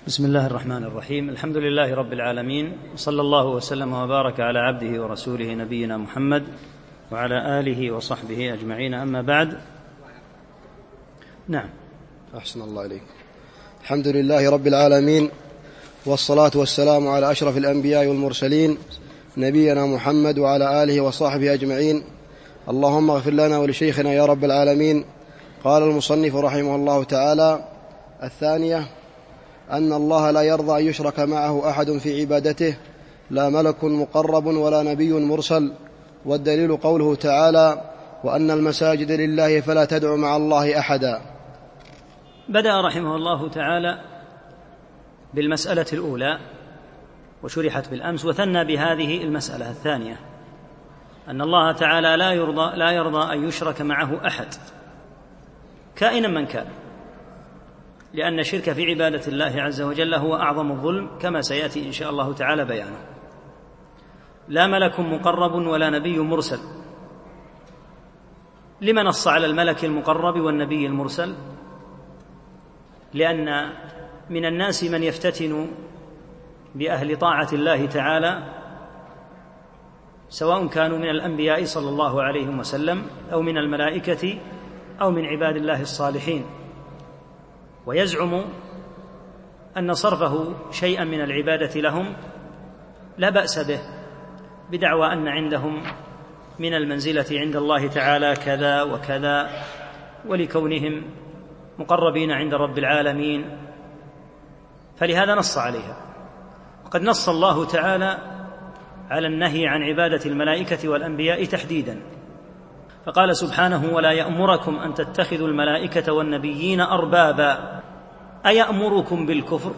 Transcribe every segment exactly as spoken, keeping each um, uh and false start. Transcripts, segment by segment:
بسم الله الرحمن الرحيم. الحمد لله رب العالمين، صلى الله وسلم وبارك على عبده ورسوله نبينا محمد وعلى آله وصحبه أجمعين، أما بعد. نعم. أحسن الله إليك. الحمد لله رب العالمين، والصلاة والسلام على أشرف الأنبياء والمرسلين نبينا محمد وعلى آله وصحبه أجمعين. اللهم اغفر لنا ولشيخنا يا رب العالمين. قال المصنف رحمه الله تعالى: الثانية أن الله لا يرضى أن يشرك معه أحد في عبادته، لا ملك مقرب ولا نبي مرسل. والدليل قوله تعالى: وأن المساجد لله فلا تدع مع الله أحدا. بدأ رحمه الله تعالى بالمسألة الأولى وشرحت بالأمس، وثنى بهذه المسألة الثانية، أن الله تعالى لا يرضى, لا يرضى أن يشرك معه أحد كائنا من كان، لأن الشرك في عبادة الله عز وجل هو أعظم الظلم، كما سيأتي إن شاء الله تعالى بيانه. لا ملك مقرب ولا نبي مرسل. لما نص على الملك المقرب والنبي المرسل؟ لأن من الناس من يفتتن بأهل طاعة الله تعالى، سواء كانوا من الأنبياء صلى الله عليه وسلم أو من الملائكة أو من عباد الله الصالحين، ويزعم أن صرفه شيئا من العبادة لهم لا بأس به، بدعوى أن عندهم من المنزلة عند الله تعالى كذا وكذا، ولكونهم مقربين عند رب العالمين، فلهذا نص عليها. وقد نص الله تعالى على النهي عن عبادة الملائكة والأنبياء تحديدا، فقال سبحانه: ولا يأمركم أن تتخذوا الملائكة والنبيين أربابا أيأمركم بالكفر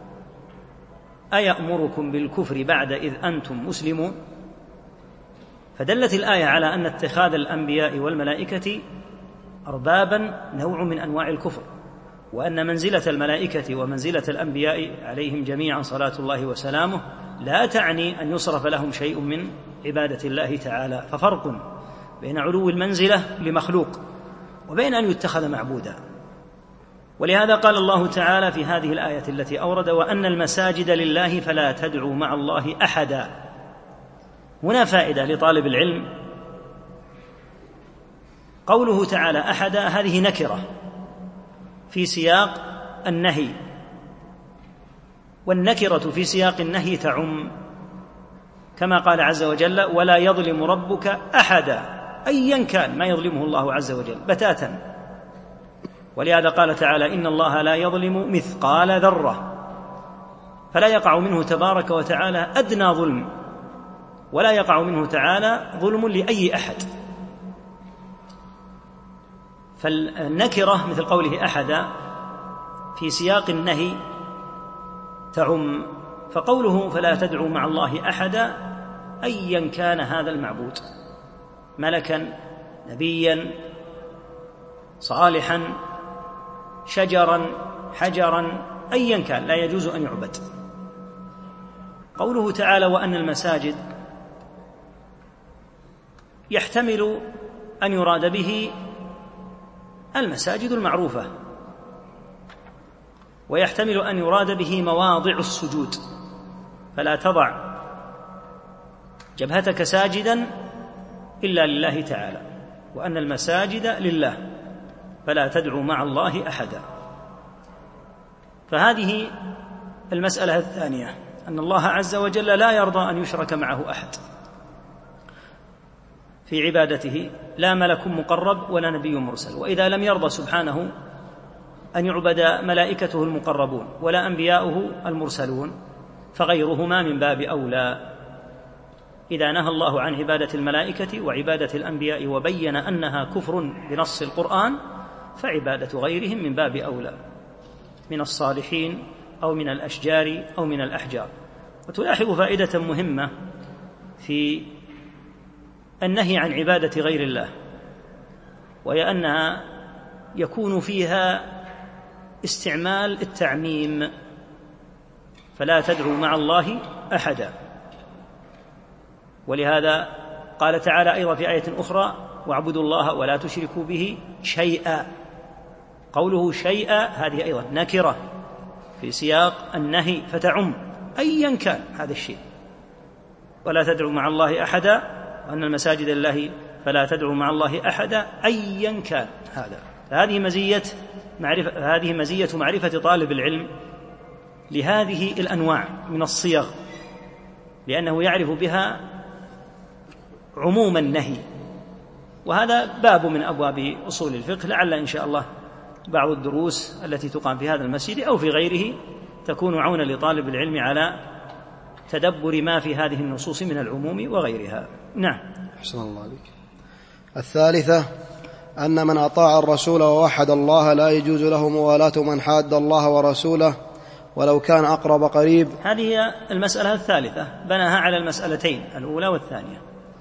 أيأمركم بالكفر بعد إذ أنتم مسلمون. فدلت الآية على أن اتخاذ الأنبياء والملائكة أربابا نوع من أنواع الكفر، وأن منزلة الملائكة ومنزلة الأنبياء عليهم جميعا صلاة الله وسلامه لا تعني أن يصرف لهم شيء من عبادة الله تعالى، ففرق بين علو المنزلة لمخلوق وبين أن يتخذ معبودا. ولهذا قال الله تعالى في هذه الآية التي أورد: وأن المساجد لله فلا تدعوا مع الله أحدا. هنا فائدة لطالب العلم. قوله تعالى أحدا هذه نكرة في سياق النهي، والنكرة في سياق النهي تعم، كما قال عز وجل: ولا يظلم ربك أحدا، أيا كان ما يظلمه الله عز وجل بتاتا. ولهذا قال تعالى: إن الله لا يظلم مثقال ذرة، فلا يقع منه تبارك وتعالى أدنى ظلم، ولا يقع منه تعالى ظلم لأي أحد. فالنكرة مثل قوله أحدا في سياق النهي تعم، فقوله فلا تدعوا مع الله أحدا أيا كان هذا المعبود، ملكا، نبيا، صالحا، شجرا، حجرا، أيا كان لا يجوز أن يعبد. قوله تعالى: وأن المساجد، يحتمل أن يراد به المساجد المعروفة، ويحتمل أن يراد به مواضع السجود، فلا تضع جبهتك ساجدا إلا لله تعالى، وأن المساجد لله فلا تدعوا مع الله أحدا. فهذه المسألة الثانية، أن الله عز وجل لا يرضى أن يشرك معه أحد في عبادته، لا ملك مقرب ولا نبي مرسل. وإذا لم يرضى سبحانه أن يعبد ملائكته المقربون ولا أنبياؤه المرسلون، فغيرهما من باب أولى. إذا نهى الله عن عبادة الملائكة وعبادة الأنبياء وبين أنها كفر بنص القرآن، فعبادة غيرهم من باب أولى، من الصالحين أو من الأشجار أو من الأحجار. وتلاحظ فائدة مهمة في النهي عن عبادة غير الله، وهي أنها يكون فيها استعمال التعميم، فلا تدعوا مع الله أحدا. ولهذا قال تعالى أيضا في آية أخرى: واعبدوا الله ولا تشركوا به شيئا. قوله شيئا هذه أيضا نكرة في سياق النهي فتعم أيا كان هذا الشيء. ولا تدعوا مع الله أحدا وأن المساجد لله فلا تدعوا مع الله أحدا أيا كان هذا. هذه مزية معرفة هذه مزية معرفة طالب العلم لهذه الأنواع من الصيغ، لأنه يعرف بها عموم النهي. وهذا باب من أبواب أصول الفقه، لعل إن شاء الله بعض الدروس التي تقام في هذا المسجد أو في غيره تكون عونا لطالب العلم على تدبر ما في هذه النصوص من العموم وغيرها. نعم. أحسن الله عليك. الثالثة أن من أطاع الرسول ووحد الله لا يجوز له موالاة من حاد الله ورسوله ولو كان أقرب قريب. هذه هي المسألة الثالثة، بناها على المسألتين الأولى والثانية،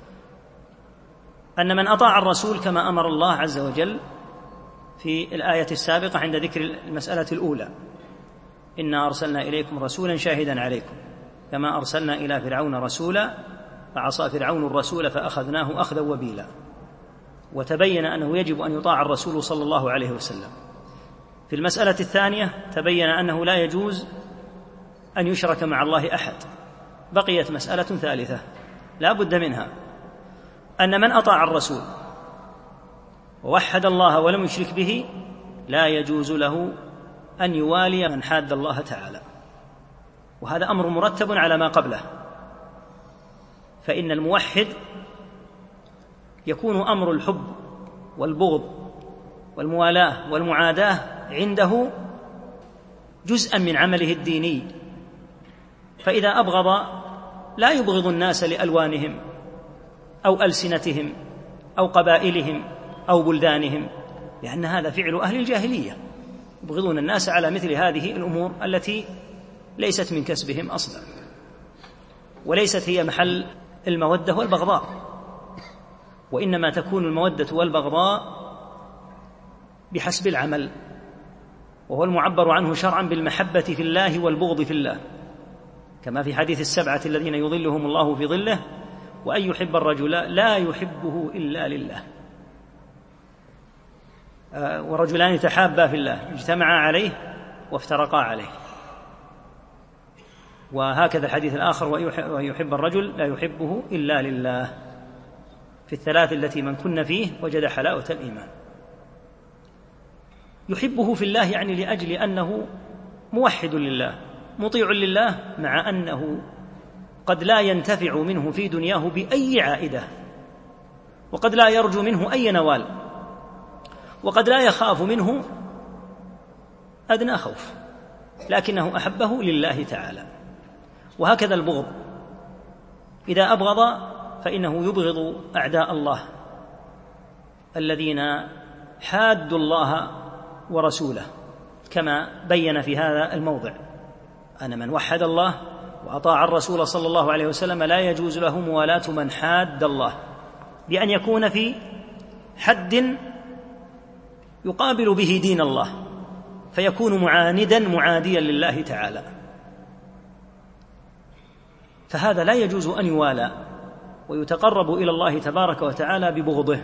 أن من أطاع الرسول كما أمر الله عز وجل في الآية السابقة عند ذكر المسألة الأولى: إنا أرسلنا إليكم رسولا شاهدا عليكم كما أرسلنا إلى فرعون رسولا فعصى فرعون الرسول فأخذناه أخذا وبيلا. وتبين أنه يجب أن يطاع الرسول صلى الله عليه وسلم. في المسألة الثانية تبين أنه لا يجوز أن يشرك مع الله أحد. بقيت مسألة ثالثة لا بد منها، أن من أطاع الرسول ووحد الله ولم يشرك به لا يجوز له أن يوالي من حاد الله تعالى، وهذا أمر مرتب على ما قبله. فإن الموحد يكون أمر الحب والبغض والموالاة والمعاداة عنده جزءا من عمله الديني، فإذا أبغض لا يبغض الناس لألوانهم أو ألسنتهم أو قبائلهم أو بلدانهم، لأن هذا فعل أهل الجاهلية، يبغضون الناس على مثل هذه الأمور التي ليست من كسبهم أصلا، وليست هي محل المودة والبغضاء، وإنما تكون المودة والبغضاء بحسب العمل، وهو المعبر عنه شرعا بالمحبة في الله والبغض في الله، كما في حديث السبعة الذين يظلهم الله في ظله: وأن يحب الرجل لا يحبه إلا لله، ورجلان تحابا في الله اجتمعا عليه وافترقا عليه. وهكذا الحديث الآخر: وأن يحب الرجل لا يحبه إلا لله، في الثلاث التي من كن فيه وجد حلاوة الإيمان. يحبه في الله يعني لأجل أنه موحد لله مطيع لله، مع أنه قد لا ينتفع منه في دنياه بأي عائدة، وقد لا يرجو منه أي نوال، وقد لا يخاف منه أدنى خوف، لكنه أحبه لله تعالى. وهكذا البغض، إذا أبغض فإنه يبغض أعداء الله الذين حادوا الله ورسوله، كما بين في هذا الموضع أن من وحد الله وأطاع الرسول صلى الله عليه وسلم لا يجوز له موالاة من حاد الله، بأن يكون في حد يقابل به دين الله فيكون معاندا معاديا لله تعالى، فهذا لا يجوز أن يوالى ويتقرب إلى الله تبارك وتعالى ببغضه.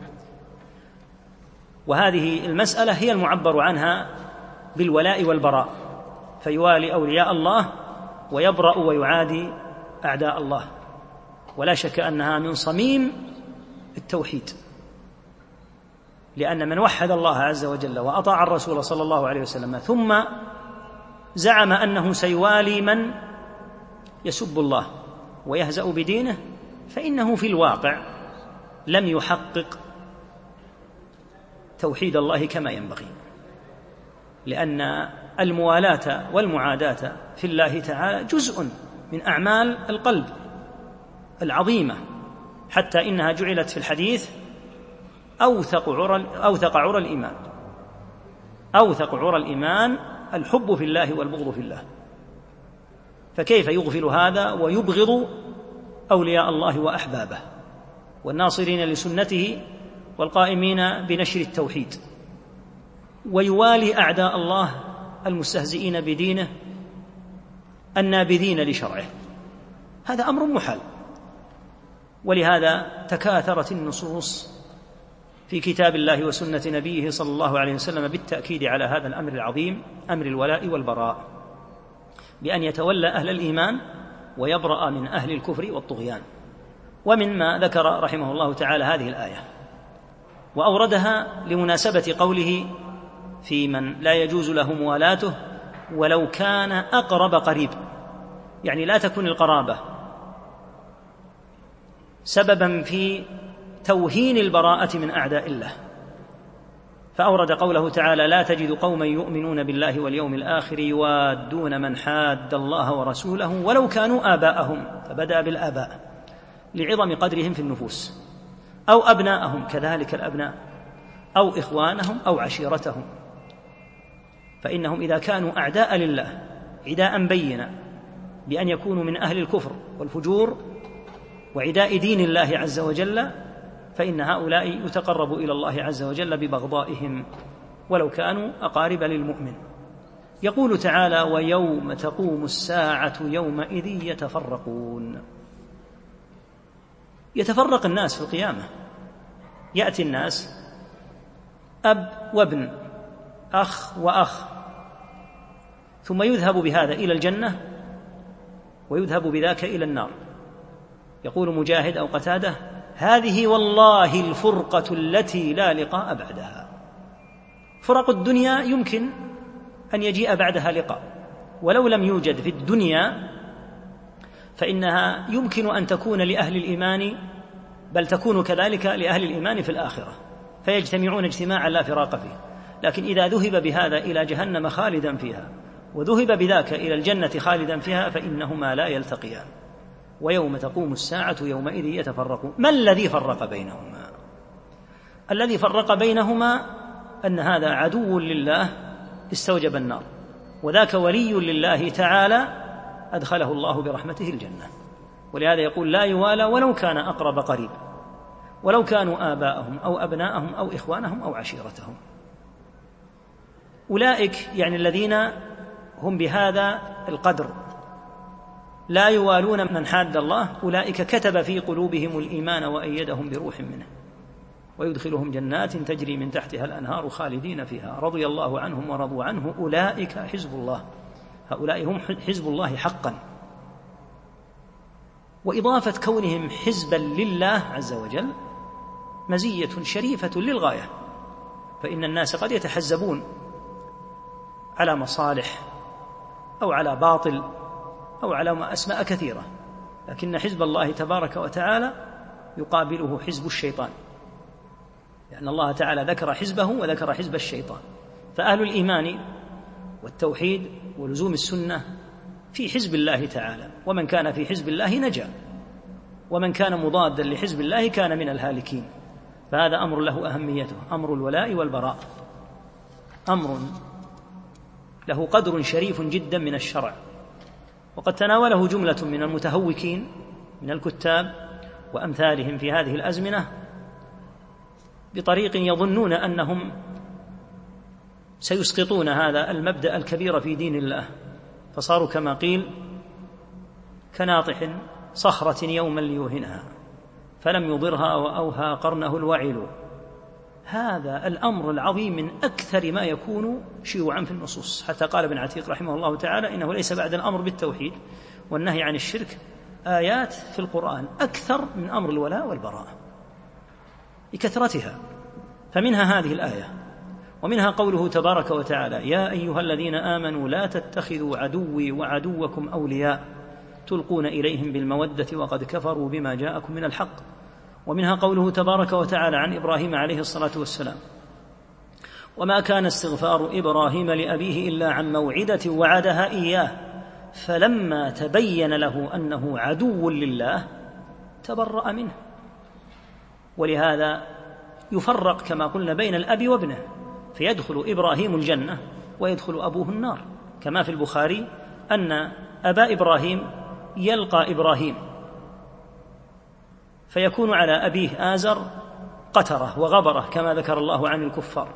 وهذه المسألة هي المعبر عنها بالولاء والبراء، فيوالي أولياء الله ويبرأ ويعادي أعداء الله، ولا شك أنها من صميم التوحيد، لأن من وحد الله عز وجل وأطاع الرسول صلى الله عليه وسلم ثم زعم أنه سيوالي من يسب الله ويهزأ بدينه، فإنه في الواقع لم يحقق توحيد الله كما ينبغي، لأن الموالاة والمعاداة في الله تعالى جزء من أعمال القلب العظيمة، حتى إنها جعلت في الحديث أوثق عرى أوثق عرى الإيمان أوثق عرى الإيمان الحب في الله والبغض في الله. فكيف يغفل هذا ويبغض أولياء الله وأحبابه والناصرين لسنته والقائمين بنشر التوحيد، ويوالي أعداء الله المستهزئين بدينه النابذين لشرعه؟ هذا أمر محال. ولهذا تكاثرت النصوص في كتاب الله وسنة نبيه صلى الله عليه وسلم بالتأكيد على هذا الأمر العظيم، أمر الولاء والبراء. بأن يتولى أهل الإيمان ويبرأ من أهل الكفر والطغيان. ومن ما ذكر رحمه الله تعالى هذه الآية، وأوردها لمناسبة قوله في من لا يجوز له موالاته ولو كان أقرب قريب، يعني لا تكون القرابة سببا في توهين البراءة من أعداء الله، فأورد قوله تعالى: لا تجد قوما يؤمنون بالله واليوم الآخر يوادون من حاد الله ورسوله ولو كانوا آباءهم، فبدأ بالآباء لعظم قدرهم في النفوس، أو أبناءهم كذلك الأبناء، أو إخوانهم أو عشيرتهم، فإنهم إذا كانوا أعداء لله عداء بينا بأن يكونوا من أهل الكفر والفجور وعداء دين الله عز وجل، فإن هؤلاء يتقرب إلى الله عز وجل ببغضائهم ولو كانوا أقارب للمؤمن. يقول تعالى: ويوم تقوم الساعة يومئذ يتفرقون. يتفرق الناس في القيامة، يأتي الناس أب وابن، أخ وأخ، ثم يذهب بهذا إلى الجنة ويذهب بذاك إلى النار. يقول مجاهد أو قتادة: هذه والله الفرقة التي لا لقاء بعدها. فرق الدنيا يمكن أن يجيء بعدها لقاء، ولو لم يوجد في الدنيا فإنها يمكن أن تكون لأهل الإيمان، بل تكون كذلك لأهل الإيمان في الآخرة، فيجتمعون اجتماعا لا فراق فيه. لكن إذا ذهب بهذا إلى جهنم خالدا فيها وذهب بذاك إلى الجنة خالدا فيها فإنهما لا يلتقيان. ويوم تقوم الساعة يومئذ يتفرقون. ما الذي فرق بينهما؟ الذي فرق بينهما أن هذا عدو لله استوجب النار، وذاك ولي لله تعالى أدخله الله برحمته الجنة. ولهذا يقول: لا يوالى ولو كان أقرب قريب، ولو كانوا آباءهم أو أبناءهم أو إخوانهم أو عشيرتهم. أولئك يعني الذين هم بهذا القدر لا يوالون من حاد الله، أولئك كتب في قلوبهم الإيمان وأيدهم بروح منه ويدخلهم جنات تجري من تحتها الأنهار خالدين فيها رضي الله عنهم ورضوا عنه أولئك حزب الله. هؤلاء هم حزب الله حقا. وإضافة كونهم حزبا لله عز وجل مزية شريفة للغاية، فإن الناس قد يتحزبون على مصالح أو على باطل أو على أسماء كثيرة، لكن حزب الله تبارك وتعالى يقابله حزب الشيطان، لأن الله تعالى ذكر حزبه وذكر حزب الشيطان. فأهل الإيمان والتوحيد ولزوم السنة في حزب الله تعالى، ومن كان في حزب الله نجا، ومن كان مضادا لحزب الله كان من الهالكين. فهذا أمر له أهميته، أمر الولاء والبراء، أمر له قدر شريف جدا من الشرع، وقد تناوله جملة من المتهوكين من الكتاب وأمثالهم في هذه الأزمنة بطريق يظنون أنهم سيسقطون هذا المبدأ الكبير في دين الله، فصاروا كما قيل كناطح صخرة يوما ليوهنها فلم يضرها وأوهى قرنه الوعل. هذا الأمر العظيم من أكثر ما يكون شيوعا في النصوص، حتى قال ابن عتيق رحمه الله تعالى: إنه ليس بعد الأمر بالتوحيد والنهي عن الشرك آيات في القرآن أكثر من أمر الولاء والبراء لكثرتها. فمنها هذه الآية، ومنها قوله تبارك وتعالى: يا أيها الذين آمنوا لا تتخذوا عدوي وعدوكم أولياء تلقون إليهم بالمودة وقد كفروا بما جاءكم من الحق. ومنها قوله تبارك وتعالى عن إبراهيم عليه الصلاة والسلام: وما كان استغفار إبراهيم لأبيه إلا عن موعدة وعدها إياه فلما تبين له أنه عدو لله تبرأ منه. ولهذا يفرق كما قلنا بين الأب وابنه، فيدخل إبراهيم الجنة ويدخل أبوه النار، كما في البخاري أن أبا إبراهيم يلقى إبراهيم فيكون على أبيه آزر قترة وغبرة كما ذكر الله عن الكفار،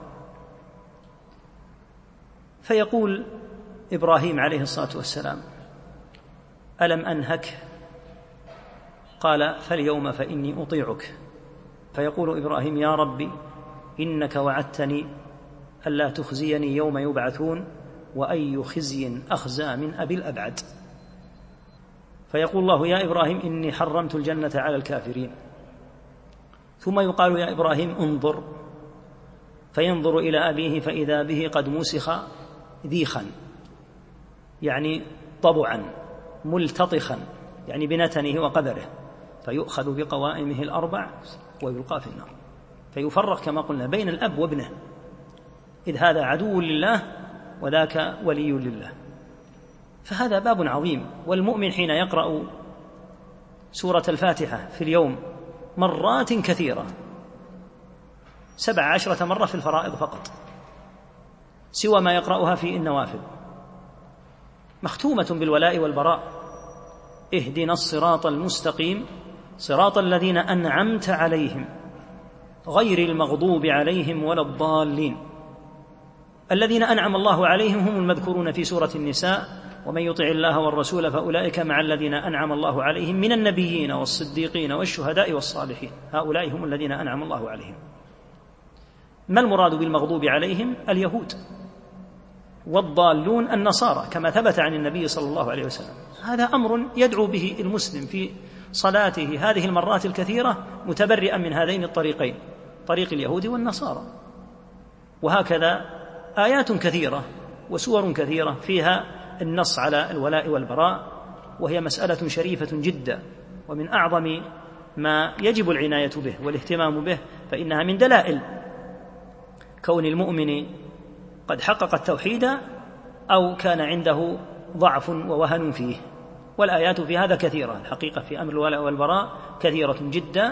فيقول إبراهيم عليه الصلاة والسلام: ألم أنهك؟ قال: فاليوم فإني أطيعك. فيقول إبراهيم: يا ربي إنك وعدتني ألا تخزيني يوم يبعثون وأي خزي أخزى من أبي الأبعد. فيقول الله: يا إبراهيم إني حرمت الجنة على الكافرين. ثم يقال: يا إبراهيم انظر، فينظر إلى أبيه فإذا به قد مسخ ذيخا، يعني طبعا ملتطخا، يعني بنتنه وقدره، فيؤخذ بقوائمه الأربع ويلقى في النار، فيفرق كما قلنا بين الأب وابنه، إذ هذا عدو لله وذاك ولي لله. فهذا باب عظيم. والمؤمن حين يقرأ سورة الفاتحة في اليوم مرات كثيرة، سبع عشرة مرة في الفرائض فقط، سوى ما يقرأها في النوافل، مختومة بالولاء والبراء: اهدنا الصراط المستقيم صراط الذين أنعمت عليهم غير المغضوب عليهم ولا الضالين. الذين أنعم الله عليهم هم المذكورون في سورة النساء: ومن يطع الله والرسول فأولئك مع الذين أنعم الله عليهم من النبيين والصديقين والشهداء والصالحين، هؤلاء هم الذين أنعم الله عليهم. ما المراد بالمغضوب عليهم؟ اليهود، والضالون النصارى، كما ثبت عن النبي صلى الله عليه وسلم. هذا أمر يدعو به المسلم في صلاته هذه المرات الكثيرة متبرئا من هذين الطريقين، طريق اليهود والنصارى. وهكذا آيات كثيرة وسور كثيرة فيها النص على الولاء والبراء، وهي مسألة شريفة جدا، ومن أعظم ما يجب العناية به والاهتمام به، فإنها من دلائل كون المؤمن قد حقق التوحيد أو كان عنده ضعف ووهن فيه. والآيات في هذا كثيرة الحقيقة، في أمر الولاء والبراء كثيرة جدا،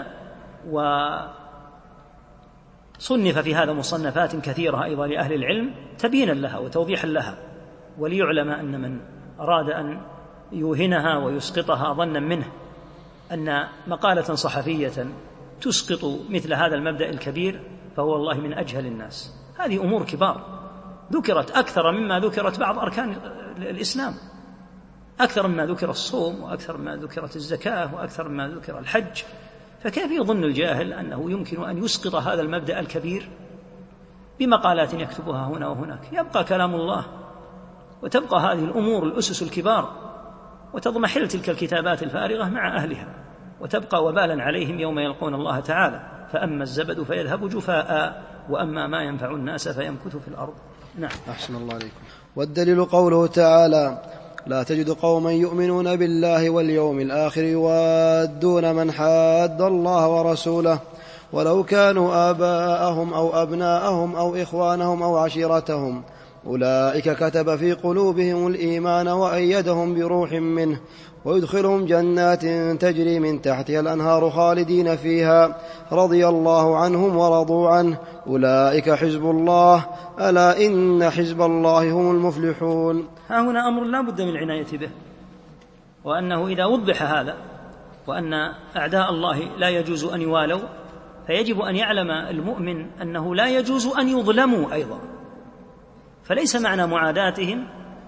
وصنف في هذا مصنفات كثيرة أيضا لأهل العلم تبيينا لها وتوضيحا لها، وليعلم أن من أراد أن يوهنها ويسقطها ظنا منه أن مقالة صحفية تسقط مثل هذا المبدأ الكبير فهو والله من أجهل الناس. هذه أمور كبار ذكرت أكثر مما ذكرت بعض أركان الإسلام، أكثر مما ذكر الصوم، وأكثر مما ذكرت الزكاة، وأكثر مما ذكر الحج. فكيف يظن الجاهل أنه يمكن أن يسقط هذا المبدأ الكبير بمقالات يكتبها هنا وهناك؟ يبقى كلام الله وتبقى هذه الأمور الأسس الكبار، وتضمحل تلك الكتابات الفارغة مع أهلها، وتبقى وبالا عليهم يوم يلقون الله تعالى: فأما الزبد فيذهب جفاء وأما ما ينفع الناس فيمكث في الأرض. نعم. أحسن الله عليكم. والدليل قوله تعالى: لا تجد قوما يؤمنون بالله واليوم الآخر يوادون من حاد الله ورسوله ولو كانوا آباءهم أو أبناءهم أو إخوانهم أو عشيرتهم أولئك كتب في قلوبهم الإيمان وأيدهم بروح منه ويدخلهم جنات تجري من تحتها الأنهار خالدين فيها رضي الله عنهم ورضوا عنه أولئك حزب الله ألا إن حزب الله هم المفلحون. ها هنا أمر لا بد من العناية به، وأنه إذا وضح هذا وأن أعداء الله لا يجوز أن يوالوا، فيجب أن يعلم المؤمن أنه لا يجوز أن يظلموا أيضا. فليس معنى معاداتهم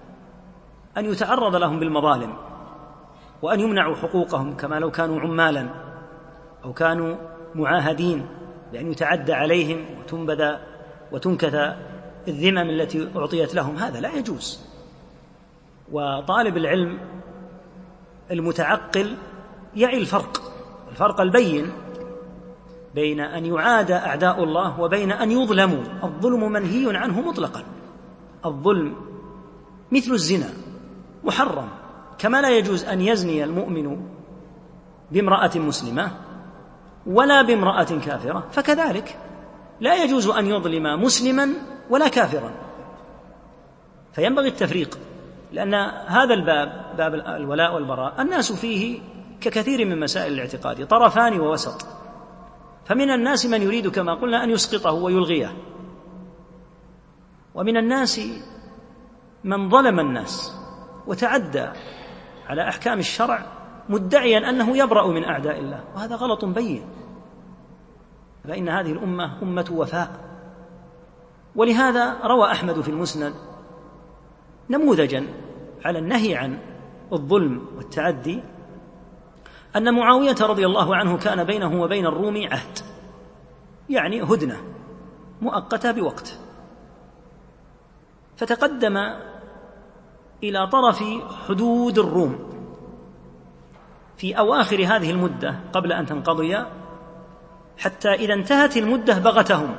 أن يتعرض لهم بالمظالم وأن يمنعوا حقوقهم كما لو كانوا عمالا أو كانوا معاهدين، بأن يتعدى عليهم وتنبذ وتنكث الذمم التي أعطيت لهم، هذا لا يجوز. وطالب العلم المتعقل يعي الفرق الفرق البين بين أن يعاد أعداء الله وبين أن يظلموا. الظلم منهي عنه مطلقا، الظلم مثل الزنا محرم، كما لا يجوز أن يزني المؤمن بامرأة مسلمة ولا بامرأة كافرة، فكذلك لا يجوز أن يظلم مسلما ولا كافرا. فينبغي التفريق، لأن هذا الباب باب الولاء والبراء الناس فيه ككثير من مسائل الاعتقاد طرفان ووسط، فمن الناس من يريد كما قلنا أن يسقطه ويلغيه، ومن الناس من ظلم الناس وتعدى على أحكام الشرع مدعيا أنه يبرأ من أعداء الله، وهذا غلط بين. فإن هذه الأمة أمة وفاء، ولهذا روى أحمد في المسند نموذجا على النهي عن الظلم والتعدي أن معاوية رضي الله عنه كان بينه وبين الروم عهد، يعني هدنة مؤقتة بوقت، فتقدم إلى طرف حدود الروم في أواخر هذه المدة قبل أن تنقضي، حتى إذا انتهت المدة بغتهم.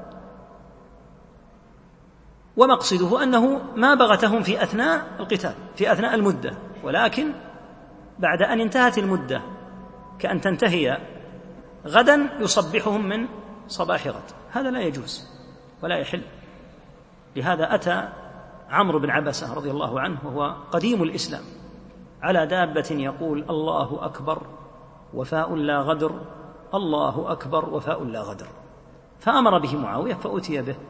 ومقصده أنه ما بغتهم في أثناء القتال في أثناء المدة، ولكن بعد أن انتهت المدة كأن تنتهي غدا يصبحهم من صباح غد. هذا لا يجوز ولا يحل. لهذا أتى عمرو بن عبسة رضي الله عنه وهو قديم الإسلام على دابة يقول: الله أكبر وفاء لا غدر، الله أكبر وفاء لا غدر. فأمر به معاوية فأتي به،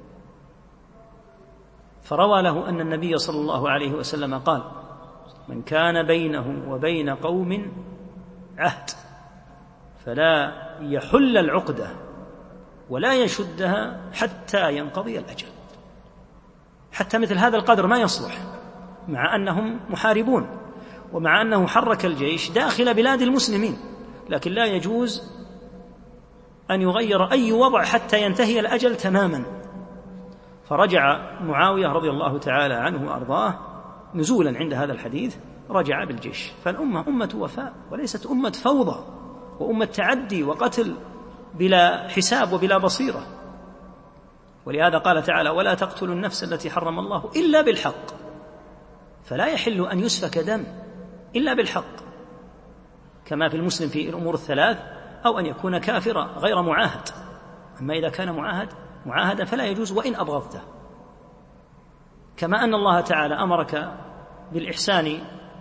فروى له أن النبي صلى الله عليه وسلم قال: من كان بينه وبين قوم عهد فلا يحل العقدة ولا يشدها حتى ينقضي الأجل. حتى مثل هذا القدر ما يصلح، مع أنهم محاربون ومع أنه حرك الجيش داخل بلاد المسلمين، لكن لا يجوز أن يغير أي وضع حتى ينتهي الأجل تماما. فرجع معاوية رضي الله تعالى عنه وأرضاه نزولا عند هذا الحديث، رجع بالجيش. فالأمة أمة وفاء وليست أمة فوضى وأمة تعدي وقتل بلا حساب وبلا بصيرة. ولهذا قال تعالى: ولا تقتلوا النفس التي حرم الله إلا بالحق. فلا يحل أن يسفك دم إلا بالحق، كما في المسلم في الأمور الثلاث، أو أن يكون كافرا غير معاهد. أما إذا كان معاهد معاهدا فلا يجوز وإن أبغضته. كما أن الله تعالى أمرك بالإحسان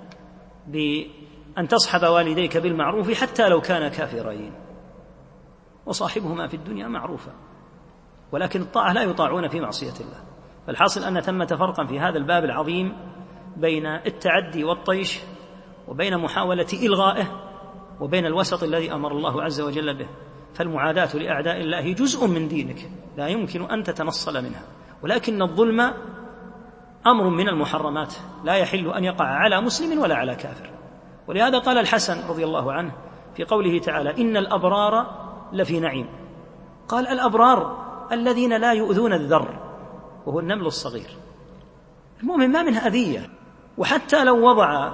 بأن تصحب والديك بالمعروف حتى لو كان كافرين، وصاحبهما في الدنيا معروفا، ولكن الطاعة لا يطاعون في معصية الله. فالحاصل أن ثمة فرقا في هذا الباب العظيم بين التعدي والطيش، وبين محاولة إلغائه، وبين الوسط الذي أمر الله عز وجل به. فالمعاداة لأعداء الله جزء من دينك لا يمكن أن تتنصل منها، ولكن الظلم أمر من المحرمات لا يحل أن يقع على مسلم ولا على كافر. ولهذا قال الحسن رضي الله عنه في قوله تعالى: إن الأبرار لفي نعيم، قال: الأبرار الذين لا يؤذون الذر، وهو النمل الصغير. المؤمن ما منه أذية، وحتى لو وضع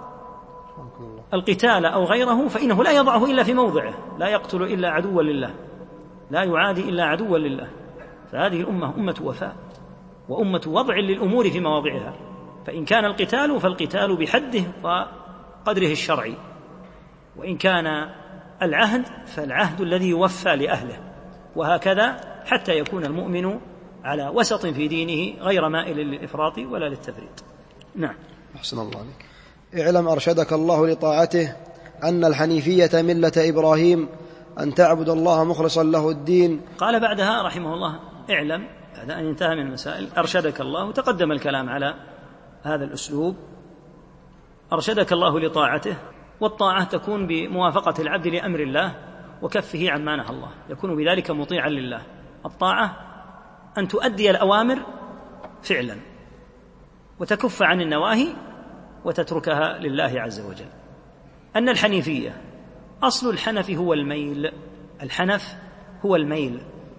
القتال أو غيره فإنه لا يضعه إلا في موضعه، لا يقتل إلا عدوا لله، لا يعادي إلا عدوا لله. فهذه الأمة أمة وفاء وأمة وضع للأمور في مواضعها. فإن كان القتال فالقتال بحده وقدره الشرعي، وإن كان العهد فالعهد الذي يوفى لأهله، وهكذا حتى يكون المؤمن على وسط في دينه غير مائل للإفراط ولا للتفريط. نعم. أحسن الله عليك. اعلم أرشدك الله لطاعته أن الحنيفية ملة إبراهيم، أن تعبد الله مخلصا له الدين. قال بعدها رحمه الله: اعلم، بعد أن انتهى من المسائل أرشدك الله، تقدم الكلام على هذا الأسلوب. أرشدك الله لطاعته، والطاعة تكون بموافقة العبد لأمر الله وكفه عما نهى الله، يكون بذلك مطيعا لله. الطاعة أن تؤدي الأوامر فعلا وتكف عن النواهي وتتركها لله عز وجل. أن الحنيفية أصل الحنف هو الميل، الحنف هو الميل،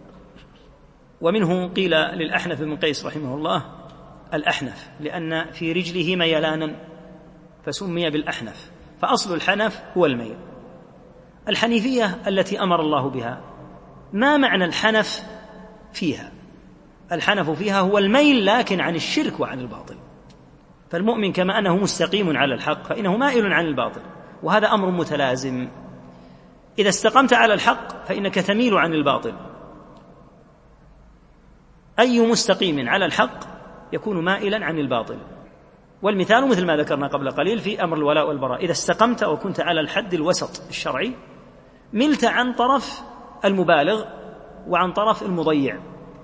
ومنه قيل للأحنف بن قيس رحمه الله الأحنف، لأن في رجله ميلانا فسمي بالأحنف. فأصل الحنف هو الميل. الحنيفية التي أمر الله بها، ما معنى الحنف فيها؟ الحنف فيها هو الميل لكن عن الشرك وعن الباطل. فالمؤمن كما أنه مستقيم على الحق فإنه مائل عن الباطل، وهذا أمر متلازم. إذا استقمت على الحق فإنك تميل عن الباطل. أي مستقيم على الحق يكون مائلا عن الباطل. والمثال مثل ما ذكرنا قبل قليل في أمر الولاء والبراء، إذا استقمت وكنت على الحد الوسط الشرعي ملت عن طرف المبالغ وعن طرف المضيع.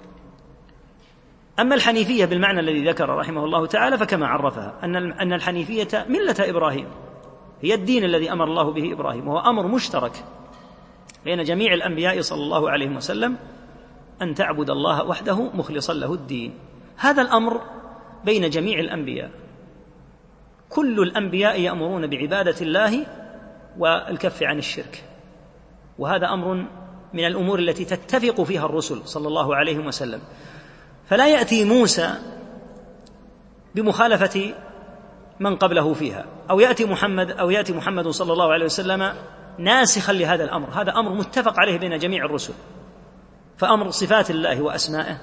أما الحنيفية بالمعنى الذي ذكر رحمه الله تعالى فكما عرفها أن أن الحنيفية ملة إبراهيم، هي الدين الذي أمر الله به إبراهيم، وهو أمر مشترك بين جميع الأنبياء صلى الله عليه وسلم، أن تعبد الله وحده مخلصا له الدين. هذا الأمر بين جميع الأنبياء، كل الأنبياء يأمرون بعبادة الله والكف عن الشرك، وهذا أمر من الأمور التي تتفق فيها الرسل صلى الله عليه وسلم. فلا يأتي موسى بمخالفة من قبله فيها، أو يأتي محمد أو يأتي محمد صلى الله عليه وسلم ناسخا لهذا الأمر. هذا أمر متفق عليه بين جميع الرسل. فأمر صفات الله وأسمائه،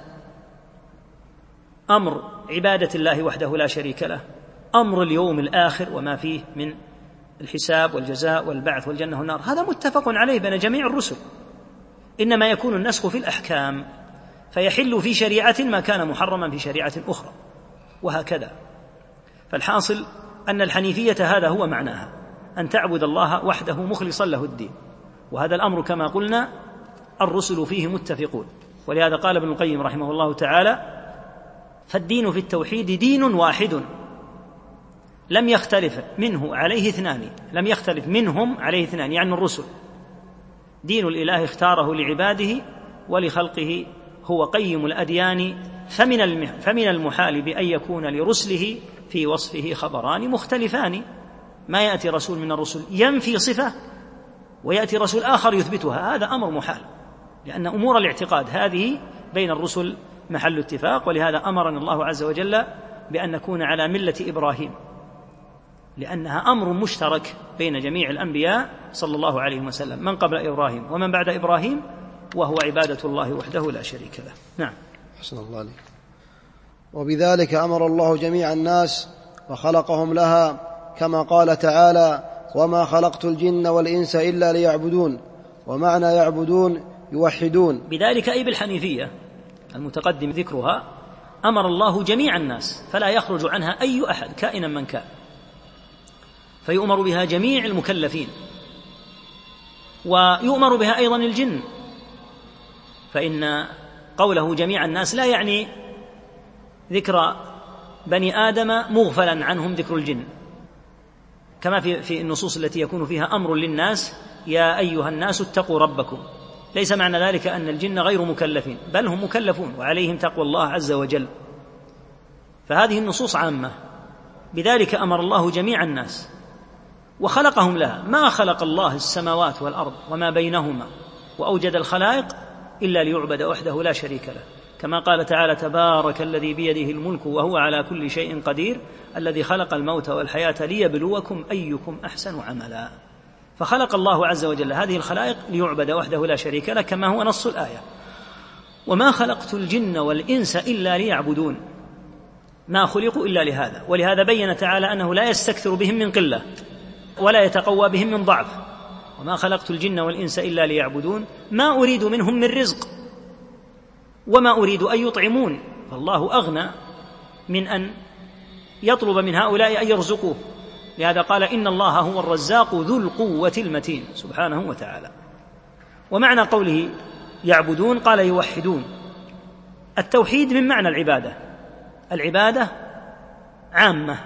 أمر عبادة الله وحده لا شريك له، أمر اليوم الآخر وما فيه من الحساب والجزاء والبعث والجنة والنار، هذا متفق عليه بين جميع الرسل. إنما يكون النسخ في الأحكام، فيحل في شريعة ما كان محرما في شريعة أخرى، وهكذا. فالحاصل أن الحنيفية هذا هو معناها، أن تعبد الله وحده مخلصا له الدين، وهذا الأمر كما قلنا الرسل فيه متفقون. ولهذا قال ابن القيم رحمه الله تعالى: فالدين في التوحيد دين واحد لم يختلف منه عليه اثنان، لم يختلف منهم عليه اثنان، يعني الرسل. دين الإله اختاره لعباده ولخلقه، هو قيم الأديان، فمن فمن المحال بأن يكون لرسله في وصفه خبران مختلفان. ما يأتي رسول من الرسل ينفي صفة ويأتي رسول آخر يثبتها، هذا أمر محال، لأن أمور الاعتقاد هذه بين الرسل محل اتفاق. ولهذا أمرنا الله عز وجل بأن نكون على ملة إبراهيم، لأنها أمر مشترك بين جميع الأنبياء صلى الله عليه وسلم، من قبل إبراهيم ومن بعد إبراهيم، وهو عبادة الله وحده لا شريك له. نعم. حسن الله عليك. وبذلك أمر الله جميع الناس وخلقهم لها، كما قال تعالى: وما خلقت الجن والإنس إلا ليعبدون. ومعنى يعبدون يوحدون. بذلك أي بالحنيفية المتقدم ذكرها، أمر الله جميع الناس فلا يخرج عنها أي أحد كائنا من كان، فيؤمر بها جميع المكلفين، ويؤمر بها أيضا الجن، فإن قوله جميع الناس لا يعني ذكر بني آدم مغفلا عنهم ذكر الجن، كما في في النصوص التي يكون فيها أمر للناس: يا أيها الناس اتقوا ربكم. ليس معنى ذلك أن الجن غير مكلفين، بل هم مكلفون وعليهم تقوى الله عز وجل. فهذه النصوص عامة. بذلك أمر الله جميع الناس وخلقهم لها. ما خلق الله السماوات والأرض وما بينهما وأوجد الخلائق إلا ليعبد وحده لا شريك له، كما قال تعالى: تبارك الذي بيده الملك وهو على كل شيء قدير الذي خلق الموت والحياة ليبلوكم أيكم أحسن عملا. فخلق الله عز وجل هذه الخلائق ليعبد وحده لا شريك له، كما هو نص الآية: وما خلقت الجن والإنس إلا ليعبدون. ما خلقوا إلا لهذا. ولهذا بين تعالى أنه لا يستكثر بهم من قلة ولا يتقوى بهم من ضعف. وما خلقت الجن والإنس إلا ليعبدون ما أريد منهم من رزق وما أريد أن يطعمون، فالله أغنى من أن يطلب من هؤلاء أن يرزقوه. لهذا قال: إن الله هو الرزاق ذو القوة المتين سبحانه وتعالى. ومعنى قوله يعبدون قال يوحدون. التوحيد من معنى العبادة، العبادة عامة،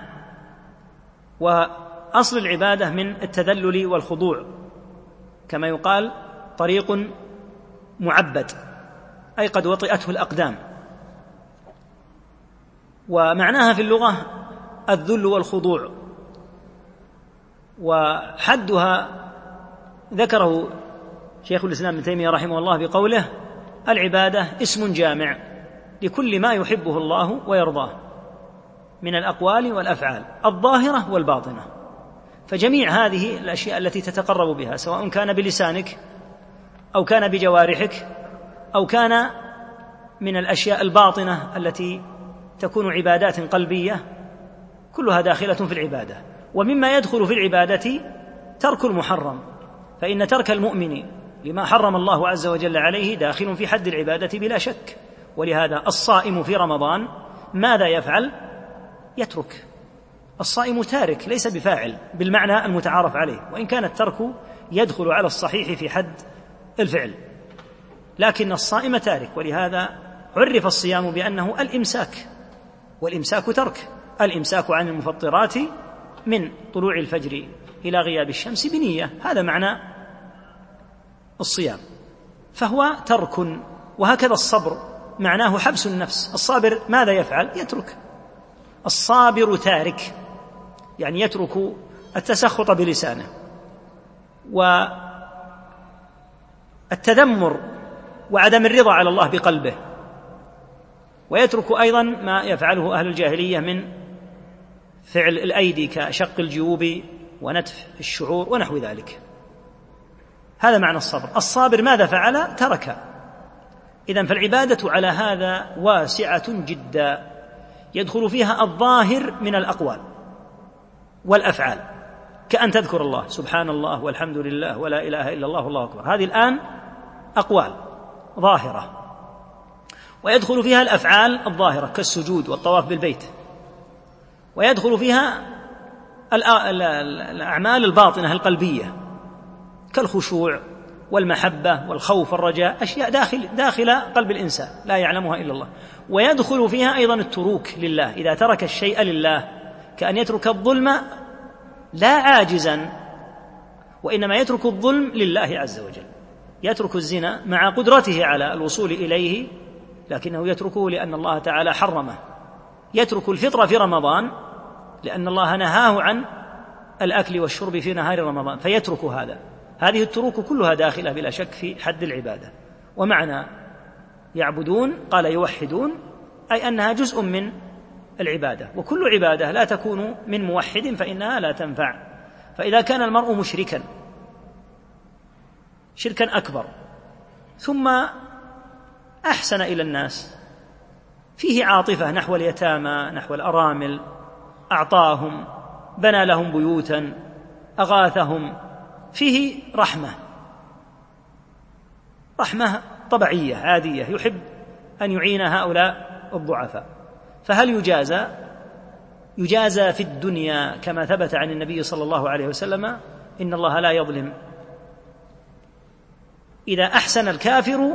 وأصل العبادة من التذلل والخضوع، كما يقال طريق معبد، أي قد وطئته الأقدام. ومعناها في اللغة الذل والخضوع. وحدها ذكره شيخ الإسلام ابن تيمية رحمه الله بقوله: العبادة اسم جامع لكل ما يحبه الله ويرضاه من الأقوال والأفعال الظاهرة والباطنة. فجميع هذه الأشياء التي تتقرب بها، سواء كان بلسانك أو كان بجوارحك أو كان من الأشياء الباطنة التي تكون عبادات قلبية، كلها داخلة في العبادة. ومما يدخل في العبادة ترك المحرم، فإن ترك المؤمن لما حرم الله عز وجل عليه داخل في حد العبادة بلا شك. ولهذا الصائم في رمضان ماذا يفعل؟ يترك. الصائم تارك ليس بفاعل بالمعنى المتعارف عليه، وإن كان الترك يدخل على الصحيح في حد الفعل، لكن الصائم تارك. ولهذا عرف الصيام بأنه الإمساك، والإمساك ترك. الإمساك عن المفطرات من طلوع الفجر إلى غياب الشمس بنية، هذا معنى الصيام، فهو ترك. وهكذا الصبر معناه حبس النفس. الصابر ماذا يفعل؟ يترك. الصابر تارك، يعني يترك التسخط بلسانه والتذمر وعدم الرضا على الله بقلبه، ويترك أيضا ما يفعله أهل الجاهلية من فعل الأيدي كشق الجيوب ونتف الشعور ونحو ذلك. هذا معنى الصبر. الصابر ماذا فعل؟ ترك. إذن فالعبادة على هذا واسعة جدا، يدخل فيها الظاهر من الأقوال والأفعال، كأن تذكر الله سبحان الله والحمد لله ولا إله إلا الله والله أكبر، هذه الآن أقوال ظاهرة. ويدخل فيها الأفعال الظاهرة كالسجود والطواف بالبيت، ويدخل فيها الأعمال الباطنة القلبية كالخشوع والمحبة والخوف والرجاء، أشياء داخل, داخل قلب الإنسان لا يعلمها إلا الله. ويدخل فيها أيضا التروك لله، إذا ترك الشيء لله، كأن يترك الظلم لا عاجزا، وإنما يترك الظلم لله عز وجل. يترك الزنا مع قدرته على الوصول إليه، لكنه يتركه لأن الله تعالى حرمه. يترك الفطر في رمضان لأن الله نهاه عن الأكل والشرب في نهار رمضان، فيترك هذا. هذه التروك كلها داخلة بلا شك في حد العبادة. ومعنى يعبدون قال يوحدون، أي أنها جزء من العبادة، وكل عبادة لا تكون من موحد فإنها لا تنفع. فإذا كان المرء مشركا شركا أكبر ثم أحسن إلى الناس، فيه عاطفة نحو اليتامى نحو الأرامل، أعطاهم، بنى لهم بيوتا، أغاثهم، فيه رحمة رحمة طبيعية عادية، يحب أن يعين هؤلاء الضعفاء. فهل يجازى؟ يجازى في الدنيا كما ثبت عن النبي صلى الله عليه وسلم إن الله لا يظلم. إذا أحسن الكافر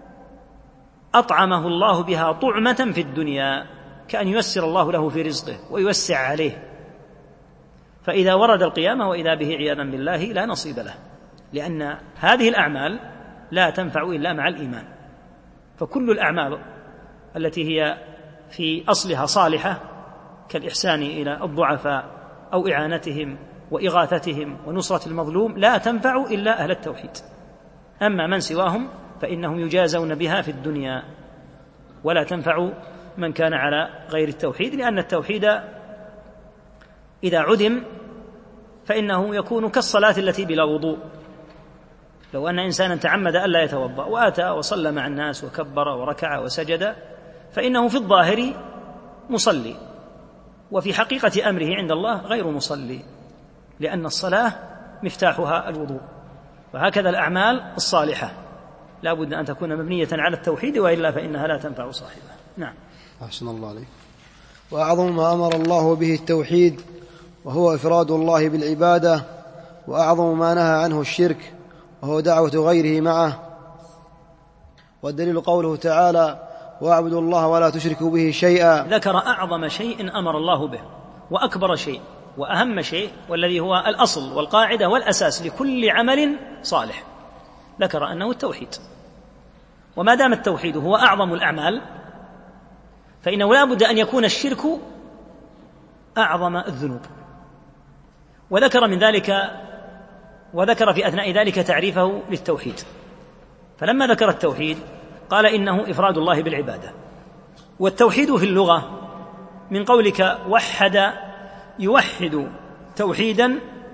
أطعمه الله بها طعمة في الدنيا، كأن ييسر الله له في رزقه ويوسع عليه. فإذا ورد القيامة وإذا به عياذا بالله لا نصيب له، لأن هذه الأعمال لا تنفع إلا مع الإيمان. فكل الأعمال التي هي في أصلها صالحة كالإحسان إلى الضعفاء أو إعانتهم وإغاثتهم ونصرة المظلوم لا تنفع إلا أهل التوحيد. أما من سواهم فإنهم يجازون بها في الدنيا، ولا تنفع من كان على غير التوحيد، لأن التوحيد إذا عدم فإنه يكون كالصلاة التي بلا وضوء. لو أن إنسانا تعمد ألا يتوضأ وآتى وصلى مع الناس وكبر وركع وسجد، فإنه في الظاهر مصلي، وفي حقيقة أمره عند الله غير مصلي، لأن الصلاة مفتاحها الوضوء. وهكذا الأعمال الصالحة لا بد أن تكون مبنية على التوحيد، وإلا فإنها لا تنفع صاحبها. نعم. أحسن الله عليك. وأعظم ما أمر الله به التوحيد، وهو إفراد الله بالعبادة، وأعظم ما نهى عنه الشرك، وهو دعوة غيره معه. والدليل قوله تعالى واعبدوا الله ولا تشركوا به شيئا. ذكر أعظم شيء أمر الله به وأكبر شيء وأهم شيء، والذي هو الأصل والقاعدة والأساس لكل عمل صالح، ذكر أنه التوحيد. وما دام التوحيد هو أعظم الأعمال فإنه لا بد أن يكون الشرك أعظم الذنوب. وذكر من ذلك وذكر في أثناء ذلك تعريفه للتوحيد، فلما ذكر التوحيد قال إنه إفراد الله بالعبادة. والتوحيد في اللغة من قولك وحد يوحد توحيدا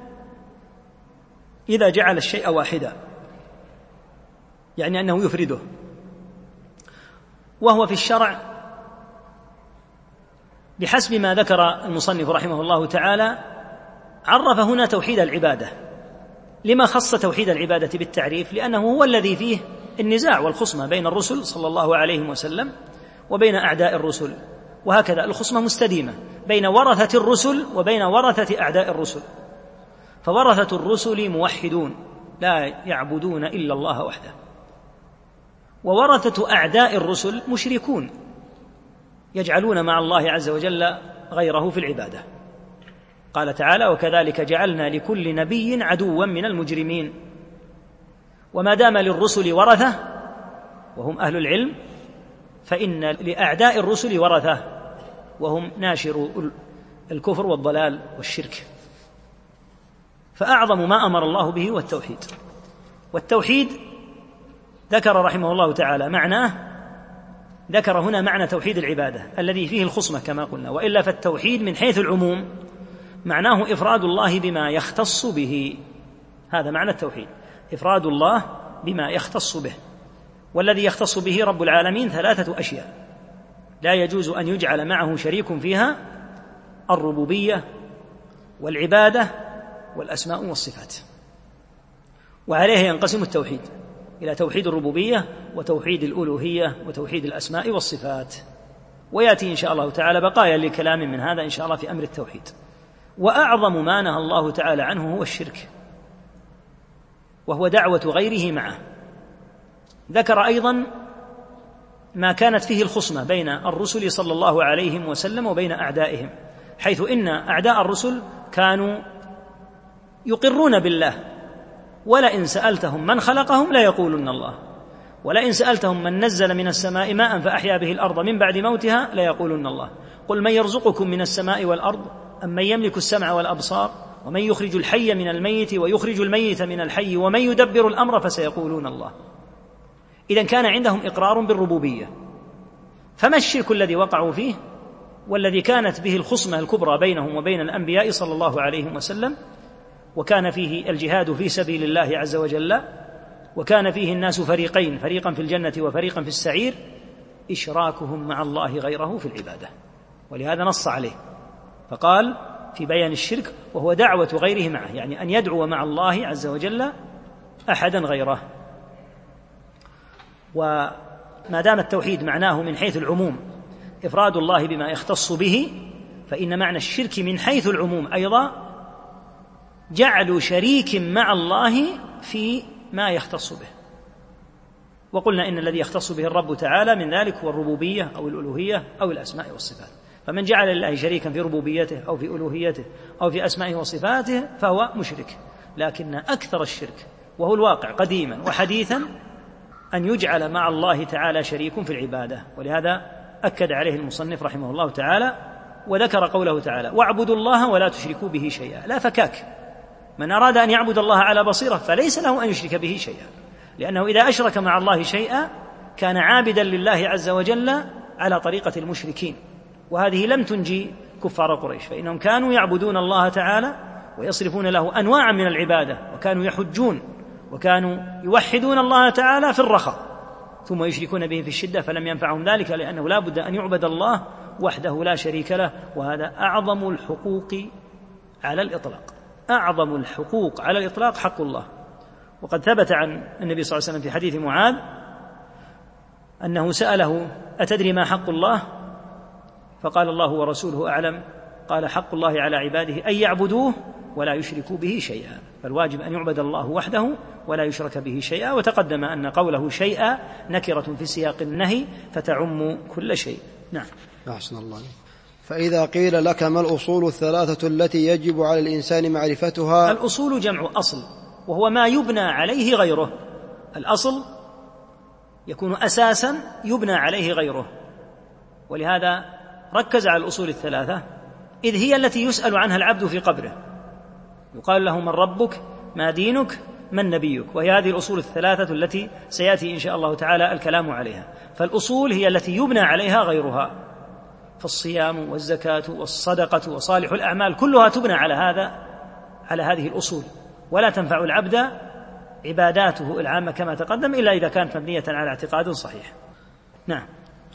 إذا جعل الشيء واحدا، يعني أنه يفرده. وهو في الشرع بحسب ما ذكر المصنف رحمه الله تعالى عرف هنا توحيد العبادة. لما خص توحيد العبادة بالتعريف؟ لأنه هو الذي فيه النزاع والخصمة بين الرسل صلى الله عليه وسلم وبين أعداء الرسل، وهكذا الخصمة مستديمة بين ورثة الرسل وبين ورثة أعداء الرسل. فورثة الرسل موحدون لا يعبدون إلا الله وحده، وورثة أعداء الرسل مشركون يجعلون مع الله عز وجل غيره في العبادة. قال تعالى وكذلك جعلنا لكل نبي عدوا من المجرمين. وما دام للرسل ورثة وهم أهل العلم، فإن لأعداء الرسل ورثة وهم ناشر الكفر والضلال والشرك. فأعظم ما أمر الله به هو التوحيد. والتوحيد ذكر رحمه الله تعالى معناه ذكر هنا معنى توحيد العبادة الذي فيه الخصمة كما قلنا، وإلا فالتوحيد من حيث العموم معناه إفراد الله بما يختص به، هذا معنى التوحيد، إفراد الله بما يختص به، والذي يختص به رب العالمين ثلاثة أشياء لا يجوز أن يجعل معه شريك فيها: الربوبية والعبادة والأسماء والصفات. وعليه ينقسم التوحيد إلى توحيد الربوبية وتوحيد الألوهية وتوحيد الأسماء والصفات، ويأتي إن شاء الله تعالى بقايا لكلام من هذا إن شاء الله في أمر التوحيد. وأعظم ما نهى الله تعالى عنه هو الشرك، وهو دعوة غيره معه. ذكر أيضا ما كانت فيه الخصمة بين الرسل صلى الله عليه وسلم وبين أعدائهم، حيث إن أعداء الرسل كانوا يقرون بالله، ولئن سألتهم من خلقهم لا يقولون الله، ولئن سألتهم من نزل من السماء ماء فأحيا به الأرض من بعد موتها لا يقولون الله، قل من يرزقكم من السماء والأرض أم من يملك السمع والأبصار ومن يخرج الحي من الميت ويخرج الميت من الحي ومن يدبر الأمر فسيقولون الله. إذن كان عندهم إقرار بالربوبية، فما الشرك الذي وقعوا فيه والذي كانت به الخصمة الكبرى بينهم وبين الأنبياء صلى الله عليه وسلم، وكان فيه الجهاد في سبيل الله عز وجل، وكان فيه الناس فريقين، فريقا في الجنة وفريقا في السعير؟ إشراكهم مع الله غيره في العبادة، ولهذا نص عليه فقال في بيان الشرك: وهو دعوة غيره معه، يعني أن يدعو مع الله عز وجل أحدا غيره. وما دام التوحيد معناه من حيث العموم إفراد الله بما يختص به، فإن معنى الشرك من حيث العموم أيضا جعل شريك مع الله في ما يختص به. وقلنا إن الذي يختص به الرب تعالى من ذلك هو الربوبية أو الألوهية أو الأسماء والصفات، فمن جعل لله شريكا في ربوبيته أو في ألوهيته أو في أسمائه وصفاته فهو مشرك. لكن أكثر الشرك وهو الواقع قديما وحديثا أن يجعل مع الله تعالى شريك في العبادة، ولهذا أكد عليه المصنف رحمه الله تعالى وذكر قوله تعالى: واعبدوا الله ولا تشركوا به شيئا. لا فكاك، من أراد أن يعبد الله على بصيرة فليس له أن يشرك به شيئا، لأنه إذا أشرك مع الله شيئا كان عابدا لله عز وجل على طريقة المشركين، وهذه لم تنجي كفار قريش، فإنهم كانوا يعبدون الله تعالى ويصرفون له أنواعا من العبادة، وكانوا يحجون وكانوا يوحدون الله تعالى في الرخاء ثم يشركون به في الشدة، فلم ينفعهم ذلك، لأنه لا بد أن يعبد الله وحده لا شريك له، وهذا أعظم الحقوق على الإطلاق، أعظم الحقوق على الإطلاق حق الله. وقد ثبت عن النبي صلى الله عليه وسلم في حديث معاذ أنه سأله: أتدري ما حق الله؟ فقال: الله ورسوله أعلم. قال: حق الله على عباده أن يعبدوه ولا يشركوا به شيئا، فالواجب أن يعبد الله وحده ولا يشرك به شيئا. وتقدم أن قوله شيئا نكرة في سياق النهي فتعم كل شيء. نعم. أحسن الله. فإذا قيل لك ما الأصول الثلاثة التي يجب على الإنسان معرفتها؟ الأصول جمع أصل، وهو ما يبنى عليه غيره. الأصل يكون أساسا يبنى عليه غيره، ولهذا ركز على الأصول الثلاثة، إذ هي التي يسأل عنها العبد في قبره. يقال له: من ربك؟ ما دينك؟ من نبيك؟ وهي هذه الأصول الثلاثة التي سيأتي إن شاء الله تعالى الكلام عليها. فالأصول هي التي يبنى عليها غيرها، فالصيام والزكاة والصدقة وصالح الأعمال كلها تبنى على هذا على هذه الأصول، ولا تنفع العبد عباداته العامة كما تقدم إلا إذا كانت مبنية على اعتقاد صحيح. نعم.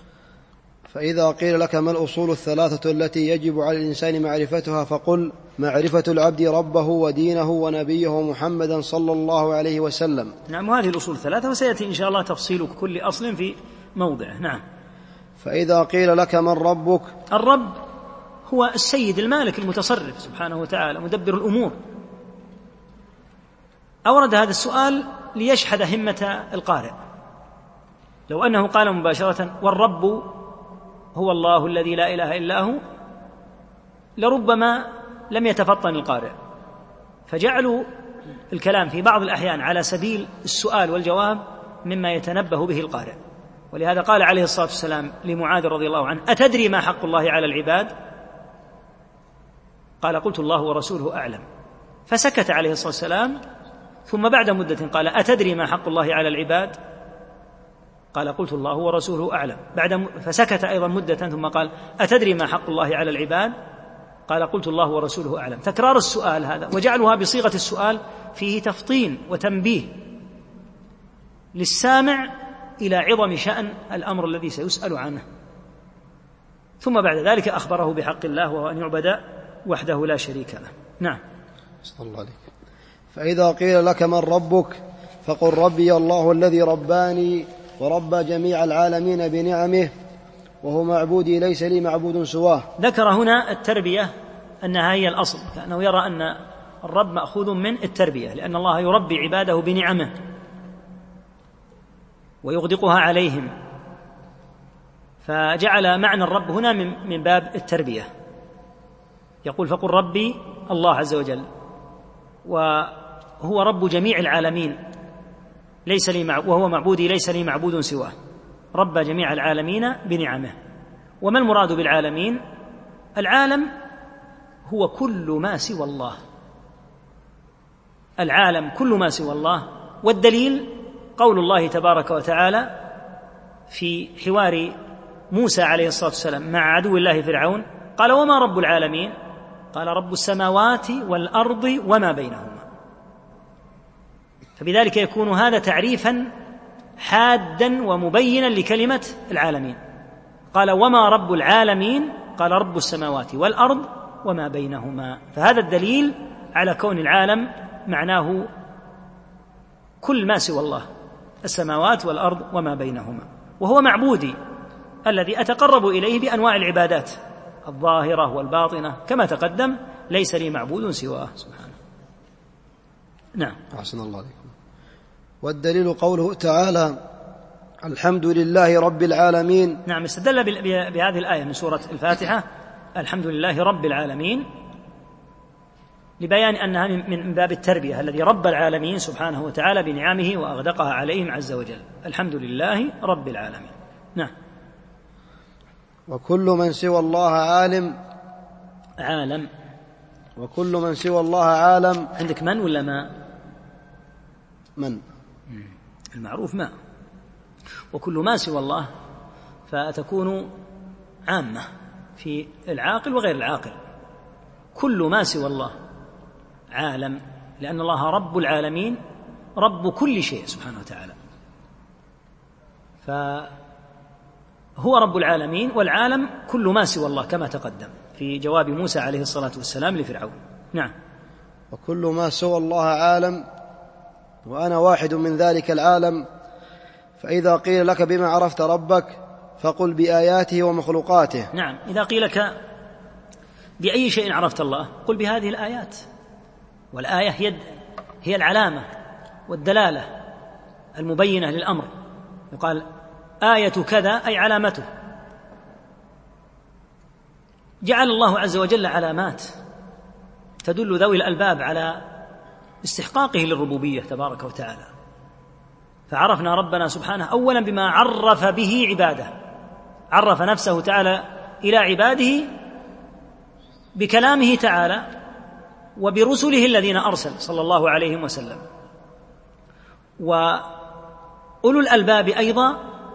فإذا قيل لك ما الأصول الثلاثة التي يجب على الإنسان معرفتها فقل: معرفة العبد ربه ودينه ونبيه محمدا صلى الله عليه وسلم. نعم، وهذه الأصول الثلاثة، وسيأتي إن شاء الله تفصيل كل أصل في موضعه. نعم. فإذا قيل لك من ربك؟ الرب هو السيد المالك المتصرف سبحانه وتعالى مدبر الأمور. أورد هذا السؤال ليشحذ همة القارئ. لو أنه قال مباشرة: والرب هو الله الذي لا إله إلا هو، لربما لم يتفطن القارئ، فجعلوا الكلام في بعض الأحيان على سبيل السؤال والجواب مما يتنبه به القارئ. ولهذا قال عليه الصلاة والسلام لمعاذ رضي الله عنه: أتدري ما حق الله على العباد؟ قال: قلت الله ورسوله أعلم. فسكت عليه الصلاة والسلام، ثم بعد مدة قال: أتدري ما حق الله على العباد؟ قال قلت الله ورسوله أعلم. بعد فسكت أيضا مدة ثم قال أتدري ما حق الله على العباد؟ قال قلت الله ورسوله أعلم. تكرار السؤال هذا وجعلها بصيغة السؤال فيه تفطين وتنبيه للسامع إلى عظم شأن الأمر الذي سيسأل عنه. ثم بعد ذلك أخبره بحق الله وهو أن يعبد وحده لا شريك له. نعم. صلى الله عليك. فإذا قيل لك من ربك فقل ربي الله الذي رباني وربى جميع العالمين بنعمه وهو معبودي ليس لي معبود سواه. ذكر هنا التربية أنها هي الأصل، كأنه يرى أن الرب مأخوذ من التربية، لأن الله يربي عباده بنعمه ويغدقها عليهم، فجعل معنى الرب هنا من باب التربية. يقول فقل ربي الله عز وجل وهو رب جميع العالمين ليس لي مع وهو معبودي ليس لي معبود سواه، رب جميع العالمين بنعمه. وما المراد بالعالمين؟ العالم هو كل ما سوى الله، العالم كل ما سوى الله. والدليل قول الله تبارك وتعالى في حوار موسى عليه الصلاة والسلام مع عدو الله فرعون، قال وما رب العالمين؟ قال رب السماوات والأرض وما بينهما. فبذلك يكون هذا تعريفا حادا ومبينا لكلمة العالمين. قال وما رب العالمين؟ قال رب السماوات والأرض وما بينهما. فهذا الدليل على كون العالم معناه كل ما سوى الله، السماوات والأرض وما بينهما، وهو معبودي الذي أتقرب إليه بأنواع العبادات الظاهرة والباطنة كما تقدم، ليس لي معبود سواه سبحانه. نعم. أحسن الله عليكم. والدليل قوله تعالى الحمد لله رب العالمين. نعم، استدل بهذه الآية من سورة الفاتحة الحمد لله رب العالمين لبيان أنها من باب التربية، الذي رب العالمين سبحانه وتعالى بنعمه وأغدقها عليهم عز وجل. الحمد لله رب العالمين. نعم. وكل من سوى الله عالم عالم وكل من سوى الله عالم. عندك من ولا ما؟ من المعروف ما. وكل ما سوى الله فتكون عامة في العاقل وغير العاقل. كل ما سوى الله عالم، لأن الله رب العالمين رب كل شيء سبحانه وتعالى، فهو رب العالمين، والعالم كل ما سوى الله كما تقدم في جواب موسى عليه الصلاة والسلام لفرعون. نعم. وكل ما سوى الله عالم وأنا واحد من ذلك العالم. فإذا قيل لك بما عرفت ربك فقل بآياته ومخلوقاته. نعم، إذا قيل لك بأي شيء عرفت الله قل بهذه الآيات، والآية هي هي العلامة والدلالة المبينة للأمر. يقال آية كذا أي علامته. جعل الله عز وجل علامات تدل ذوي الألباب على استحقاقه للربوبية تبارك وتعالى. فعرفنا ربنا سبحانه أولا بما عرف به عباده، عرف نفسه تعالى إلى عباده بكلامه تعالى وبرسله الذين أرسل صلى الله عليه وسلم. وأولو الألباب أيضا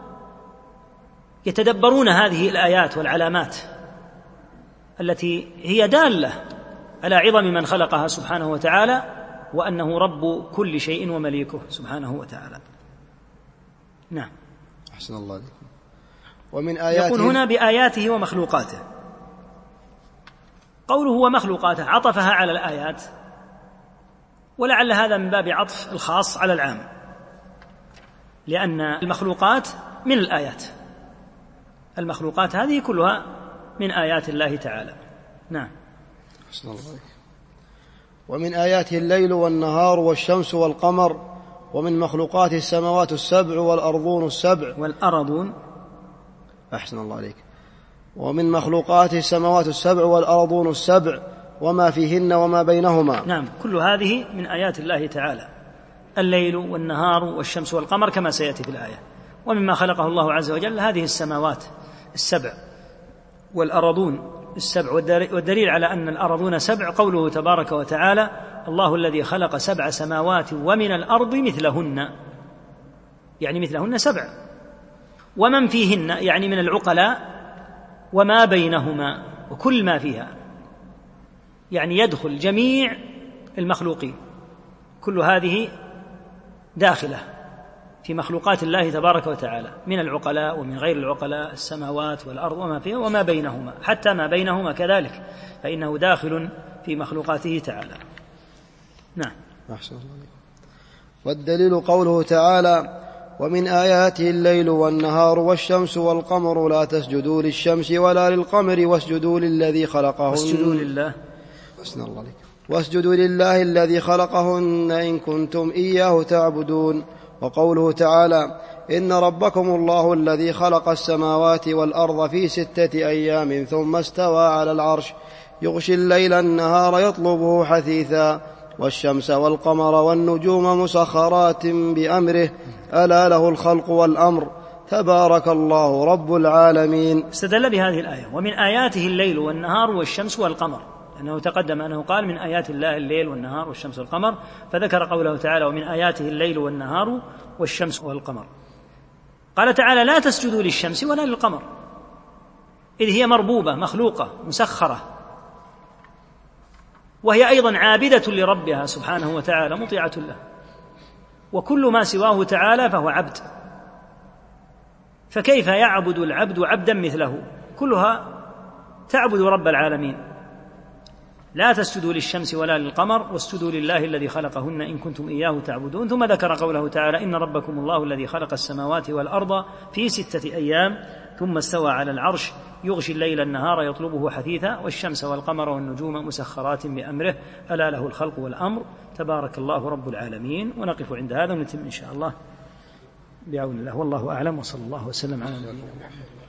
يتدبرون هذه الآيات والعلامات التي هي دالة على عظم من خلقها سبحانه وتعالى، وأنه رب كل شيء ومليكه سبحانه وتعالى. نعم. أحسن الله عليكم. ومن آياته يقول هنا بآياته ومخلوقاته. قوله ومخلوقاته عطفها على الآيات، ولعل هذا من باب عطف الخاص على العام، لأن المخلوقات من الآيات، المخلوقات هذه كلها من آيات الله تعالى. نعم. أحسن الله عليكم. ومن آياته الليل والنهار والشمس والقمر، ومن مخلوقاته السماوات السبع والأرضون السبع والأرضون. أحسن الله عليك. ومن مخلوقاته السماوات السبع والأرضون السبع وما فيهن وما بينهما. نعم، كل هذه من آيات الله تعالى، الليل والنهار والشمس والقمر كما سيأتي في الآية. ومما خلقه الله عز وجل هذه السماوات السبع والأرضون السبع. والدليل على أن الأرضون سبع قوله تبارك وتعالى الله الذي خلق سبع سماوات ومن الأرض مثلهن، يعني مثلهن سبع، ومن فيهن يعني من العقلاء وما بينهما وكل ما فيها، يعني يدخل جميع المخلوقين، كل هذه داخلة في مخلوقات الله تبارك وتعالى من العقلاء ومن غير العقلاء، السماوات والأرض وما فيها وما بينهما، حتى ما بينهما كذلك فإنه داخل في مخلوقاته تعالى. نعم. أحسن الله. والدليل قوله تعالى: ومن آياته الليل والنهار والشمس والقمر لا تسجدوا للشمس ولا للقمر واسجدوا للذي خلقهن واسجدوا لله أحسن الله عليك. واسجدوا لله الذي خلقهن إن كنتم إياه تعبدون. وقوله تعالى: إن ربكم الله الذي خلق السماوات والأرض في ستة أيام ثم استوى على العرش يغشي الليل النهار يطلبه حثيثا والشمس والقمر والنجوم مسخرات بأمره ألا له الخلق والأمر تبارك الله رب العالمين. استدل بهذه الآية: ومن آياته الليل والنهار والشمس والقمر، لأنه تقدم أنه قال من آيات الله الليل والنهار والشمس والقمر، فذكر قوله تعالى: ومن آياته الليل والنهار والشمس والقمر. قال تعالى: لا تسجدوا للشمس ولا للقمر، إذ هي مربوبة مخلوقة مسخرة، وهي أيضا عابدة لربها سبحانه وتعالى مطيعة له، وكل ما سواه تعالى فهو عبد، فكيف يعبد العبد عبدا مثله؟ كلها تعبد رب العالمين. لا تسجدوا للشمس ولا للقمر واسجدوا لله الذي خلقهن إن كنتم إياه تعبدون. ثم ذكر قوله تعالى: إن ربكم الله الذي خلق السماوات والأرض في ستة أيام ثم استوى على العرش يغشي الليل النهار يطلبه حثيثا والشمس والقمر والنجوم مسخرات بأمره ألا له الخلق والأمر تبارك الله رب العالمين. ونقف عند هذا ونتم إن شاء الله بعون الله، والله أعلم، وصلى الله وسلم على نبينا محمد.